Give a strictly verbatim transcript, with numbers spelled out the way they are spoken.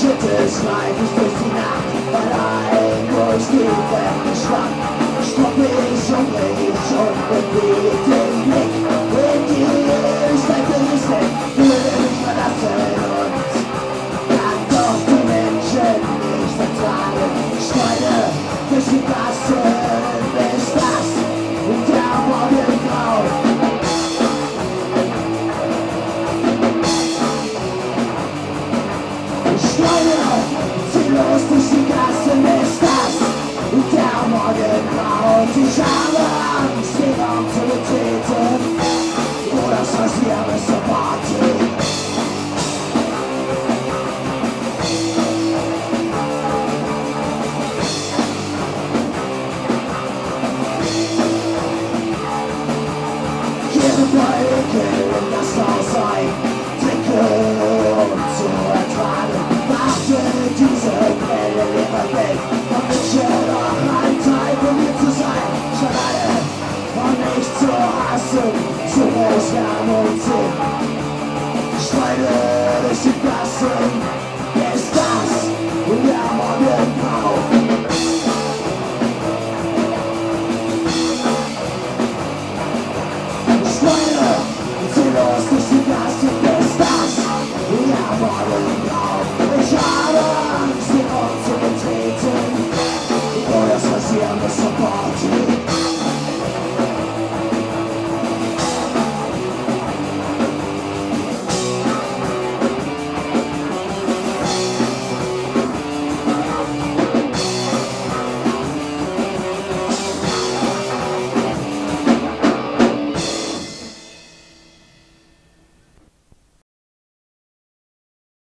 Schrittes reif ich durch die Nacht, allein durch die fremde Stadt. Stopp ich und dreh ich und bewege den Blick in die Ewigkeit. Würde mich verlassen und kann doch die Menschen nicht vertragen. Schreine durch die Gassen, bis das der Morgen graut. Ziellos durch die Gassen ist das, der Morgen graut. Ich